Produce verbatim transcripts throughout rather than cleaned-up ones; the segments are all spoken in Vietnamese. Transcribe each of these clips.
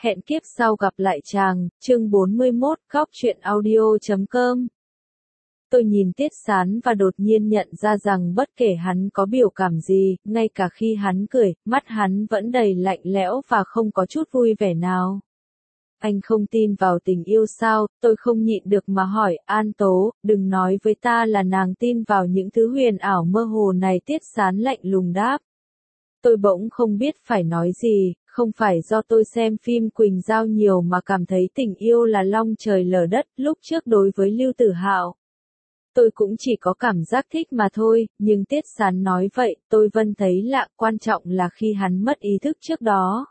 Hẹn kiếp sau gặp lại chàng, chương bốn mươi mốt, góc truyện audio chấm com. Tôi nhìn Tiết Sán và đột nhiên nhận ra rằng bất kể hắn có biểu cảm gì, ngay cả khi hắn cười, mắt hắn vẫn đầy lạnh lẽo và không có chút vui vẻ nào. Anh không tin vào tình yêu sao? Tôi không nhịn được mà hỏi. An Tố, đừng nói với ta là nàng tin vào những thứ huyền ảo mơ hồ này. Tiết Sán lạnh lùng đáp. Tôi bỗng không biết phải nói gì, không phải do tôi xem phim Quỳnh Giao nhiều mà cảm thấy tình yêu là long trời lở đất. Lúc trước đối với Lưu Tử Hạo, tôi cũng chỉ có cảm giác thích mà thôi, nhưng Tiết Sán nói vậy, tôi vẫn thấy lạ. Quan trọng là khi hắn mất ý thức trước đó,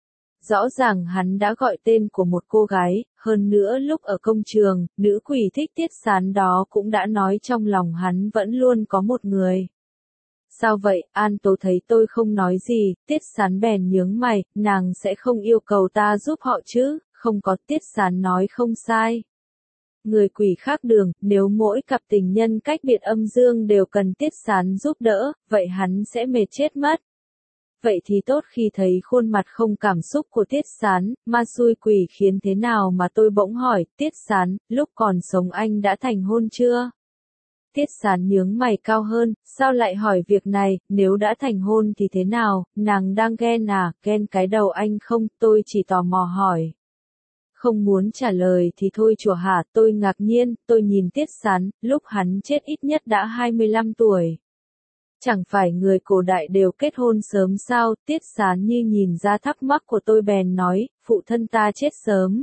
rõ ràng hắn đã gọi tên của một cô gái, hơn nữa lúc ở công trường, nữ quỷ thích Tiết Sán đó cũng đã nói trong lòng hắn vẫn luôn có một người. Sao vậy? An Tố thấy tôi không nói gì, Tiết Sán bèn nhướng mày, nàng sẽ không yêu cầu ta giúp họ chứ? Không có. Tiết Sán nói không sai. Người quỷ khác đường, nếu mỗi cặp tình nhân cách biệt âm dương đều cần Tiết Sán giúp đỡ, vậy hắn sẽ mệt chết mất. Vậy thì tốt. Khi thấy khuôn mặt không cảm xúc của Tiết Sán, ma xui quỷ khiến thế nào mà tôi bỗng hỏi, Tiết Sán, lúc còn sống anh đã thành hôn chưa? Tiết Sán nhướng mày cao hơn, sao lại hỏi việc này, nếu đã thành hôn thì thế nào, nàng đang ghen à? Ghen cái đầu anh không? Tôi chỉ tò mò hỏi. Không muốn trả lời thì thôi chùa hả? Tôi ngạc nhiên, tôi nhìn Tiết Sán, lúc hắn chết ít nhất đã hai mươi lăm tuổi. Chẳng phải người cổ đại đều kết hôn sớm sao? Tiết Sán như nhìn ra thắc mắc của tôi bèn nói, phụ thân ta chết sớm.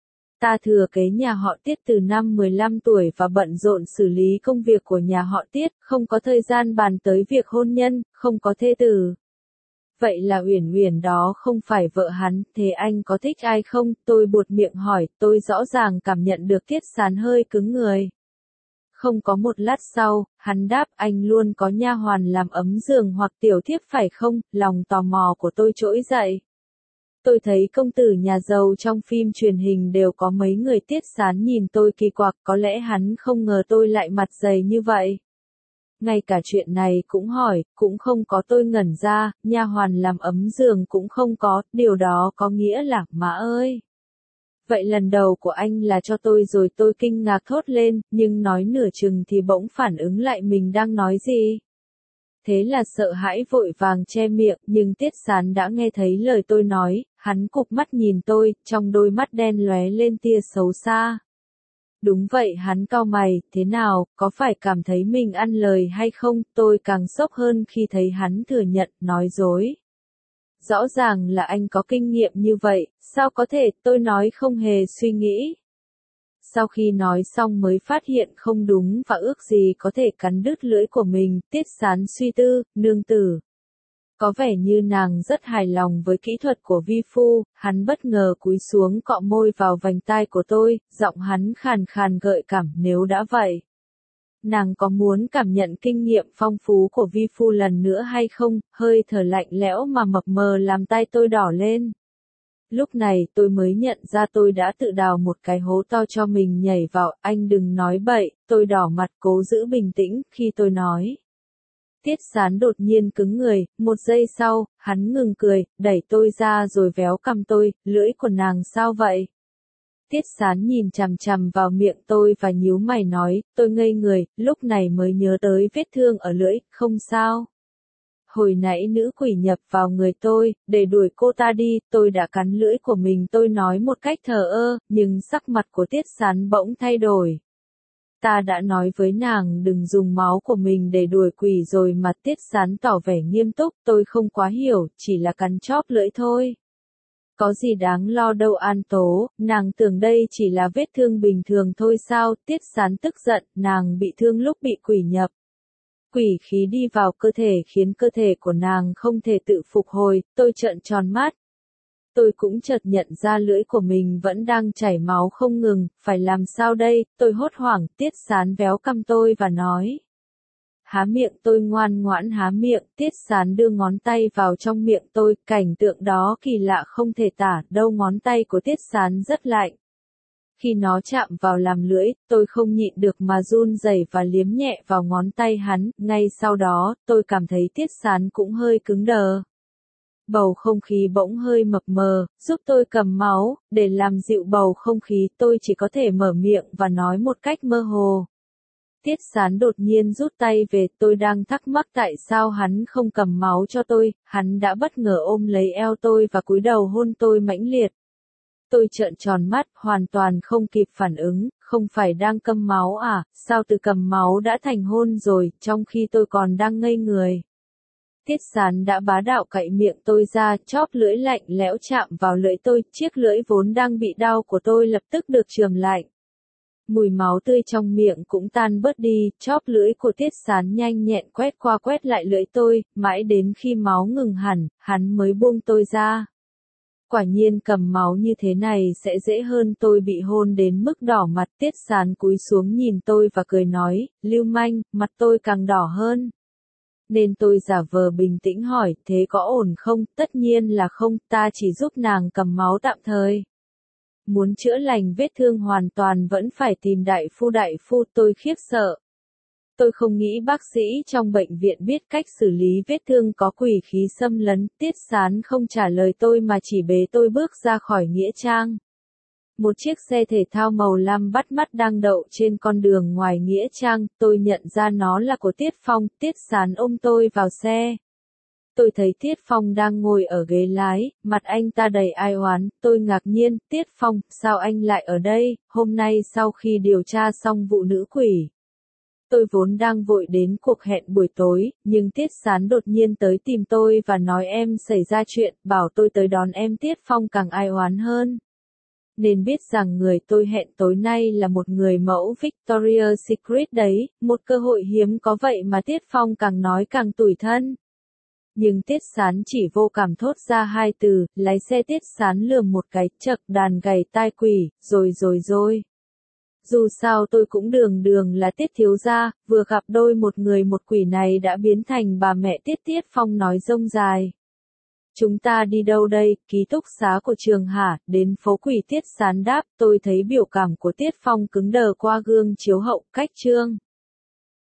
Ta thừa kế nhà họ Tiết từ năm mười lăm tuổi và bận rộn xử lý công việc của nhà họ Tiết, không có thời gian bàn tới việc hôn nhân, không có thê tử. Vậy là Uyển Uyển đó không phải vợ hắn, thế anh có thích ai không? Tôi buột miệng hỏi, tôi rõ ràng cảm nhận được Tiết Sán hơi cứng người. Không có. Một lát sau, hắn đáp, anh luôn có nha hoàn làm ấm giường hoặc tiểu thiếp phải không? Lòng tò mò của tôi trỗi dậy. Tôi thấy công tử nhà giàu trong phim truyền hình đều có mấy người. Tiết Sán nhìn tôi kỳ quặc, có lẽ hắn không ngờ tôi lại mặt dày như vậy. Ngay cả chuyện này cũng hỏi, cũng không có. Tôi ngẩn ra, nha hoàn làm ấm giường cũng không có, điều đó có nghĩa là, má ơi. Vậy lần đầu của anh là cho tôi rồi. Tôi kinh ngạc thốt lên, nhưng nói nửa chừng thì bỗng phản ứng lại mình đang nói gì. Thế là sợ hãi vội vàng che miệng, nhưng Tiết Sán đã nghe thấy lời tôi nói, hắn cụp mắt nhìn tôi, trong đôi mắt đen lóe lên tia xấu xa. Đúng vậy. Hắn cau mày, thế nào, có phải cảm thấy mình ăn lời hay không? Tôi càng sốc hơn khi thấy hắn thừa nhận, nói dối. Rõ ràng là anh có kinh nghiệm như vậy, sao có thể? Tôi nói không hề suy nghĩ. Sau khi nói xong mới phát hiện không đúng và ước gì có thể cắn đứt lưỡi của mình. Tiết Sán suy tư, nương tử. Có vẻ như nàng rất hài lòng với kỹ thuật của vi phu, hắn bất ngờ cúi xuống cọ môi vào vành tai của tôi, giọng hắn khàn khàn gợi cảm. Nếu đã vậy, nàng có muốn cảm nhận kinh nghiệm phong phú của vi phu lần nữa hay không? Hơi thở lạnh lẽo mà mập mờ làm tay tôi đỏ lên. Lúc này tôi mới nhận ra tôi đã tự đào một cái hố to cho mình nhảy vào. Anh đừng nói bậy. Tôi đỏ mặt cố giữ bình tĩnh khi tôi nói. Tiết Sán đột nhiên cứng người, một giây sau, hắn ngừng cười, đẩy tôi ra rồi véo cằm tôi, lưỡi của nàng sao vậy? Tiết Sán nhìn chằm chằm vào miệng tôi và nhíu mày nói, tôi ngây người, lúc này mới nhớ tới vết thương ở lưỡi, không sao. Hồi nãy nữ quỷ nhập vào người tôi, để đuổi cô ta đi, tôi đã cắn lưỡi của mình. Tôi nói một cách thờ ơ, nhưng sắc mặt của Tiết Sán bỗng thay đổi. Ta đã nói với nàng đừng dùng máu của mình để đuổi quỷ rồi mà. Tiết Sán tỏ vẻ nghiêm túc, tôi không quá hiểu, chỉ là cắn chóp lưỡi thôi. Có gì đáng lo đâu An Tố, nàng tưởng đây chỉ là vết thương bình thường thôi sao? Tiết Sán tức giận, nàng bị thương lúc bị quỷ nhập. Quỷ khí đi vào cơ thể khiến cơ thể của nàng không thể tự phục hồi. Tôi trợn tròn mắt. Tôi cũng chợt nhận ra lưỡi của mình vẫn đang chảy máu không ngừng, phải làm sao đây? Tôi hốt hoảng. Tiết Sán véo cằm tôi và nói. Há miệng. Tôi ngoan ngoãn há miệng. Tiết Sán đưa ngón tay vào trong miệng tôi, cảnh tượng đó kỳ lạ không thể tả. Đầu ngón tay của Tiết Sán rất lạnh. Khi nó chạm vào làm lưỡi, tôi không nhịn được mà run rẩy và liếm nhẹ vào ngón tay hắn. Ngay sau đó, tôi cảm thấy Tiết Sán cũng hơi cứng đờ. Bầu không khí bỗng hơi mập mờ, giúp tôi cầm máu, để làm dịu bầu không khí tôi chỉ có thể mở miệng và nói một cách mơ hồ. Tiết Sán đột nhiên rút tay về, tôi đang thắc mắc tại sao hắn không cầm máu cho tôi, hắn đã bất ngờ ôm lấy eo tôi và cúi đầu hôn tôi mãnh liệt. Tôi trợn tròn mắt, hoàn toàn không kịp phản ứng, không phải đang cầm máu à, sao từ cầm máu đã thành hôn rồi, trong khi tôi còn đang ngây người. Tiết Sán đã bá đạo cạy miệng tôi ra, chóp lưỡi lạnh lẽo chạm vào lưỡi tôi, chiếc lưỡi vốn đang bị đau của tôi lập tức được chườm lạnh. Mùi máu tươi trong miệng cũng tan bớt đi, chóp lưỡi của Tiết Sán nhanh nhẹn quét qua quét lại lưỡi tôi, mãi đến khi máu ngừng hẳn, hắn mới buông tôi ra. Quả nhiên cầm máu như thế này sẽ dễ hơn. Tôi bị hôn đến mức đỏ mặt. Tiết Sán cúi xuống nhìn tôi và cười nói, lưu manh, mặt tôi càng đỏ hơn. Nên tôi giả vờ bình tĩnh hỏi, thế có ổn không? Tất nhiên là không, ta chỉ giúp nàng cầm máu tạm thời. Muốn chữa lành vết thương hoàn toàn vẫn phải tìm đại phu đại phu. Tôi khiếp sợ. Tôi không nghĩ bác sĩ trong bệnh viện biết cách xử lý vết thương có quỷ khí xâm lấn. Tiết Sán không trả lời tôi mà chỉ bế tôi bước ra khỏi nghĩa trang. Một chiếc xe thể thao màu lam bắt mắt đang đậu trên con đường ngoài nghĩa trang. Tôi nhận ra nó là của Tiết Phong. Tiết Sán ôm tôi vào xe. Tôi thấy Tiết Phong đang ngồi ở ghế lái, mặt anh ta đầy ai oán. Tôi ngạc nhiên, Tiết Phong, sao anh lại ở đây, hôm nay sau khi điều tra xong vụ nữ quỷ. Tôi vốn đang vội đến cuộc hẹn buổi tối, nhưng Tiết Sán đột nhiên tới tìm tôi và nói em xảy ra chuyện, bảo tôi tới đón em. Tiết Phong càng ai oán hơn. Nên biết rằng người tôi hẹn tối nay là một người mẫu Victoria's Secret đấy, một cơ hội hiếm có vậy mà Tiết Phong càng nói càng tủi thân. Nhưng Tiết Sán chỉ vô cảm thốt ra hai từ, lái xe. Tiết Sán lườm một cái, chậc đàn gầy tai quỷ, rồi rồi rồi. Dù sao tôi cũng đường đường là Tiết thiếu gia, vừa gặp đôi một người một quỷ này đã biến thành bà mẹ Tiết. Tiết Phong nói rông dài. Chúng ta đi đâu đây, ký túc xá của trường hả, đến phố quỷ. Tiết Sán đáp. Tôi thấy biểu cảm của Tiết Phong cứng đờ qua gương chiếu hậu, cách chương.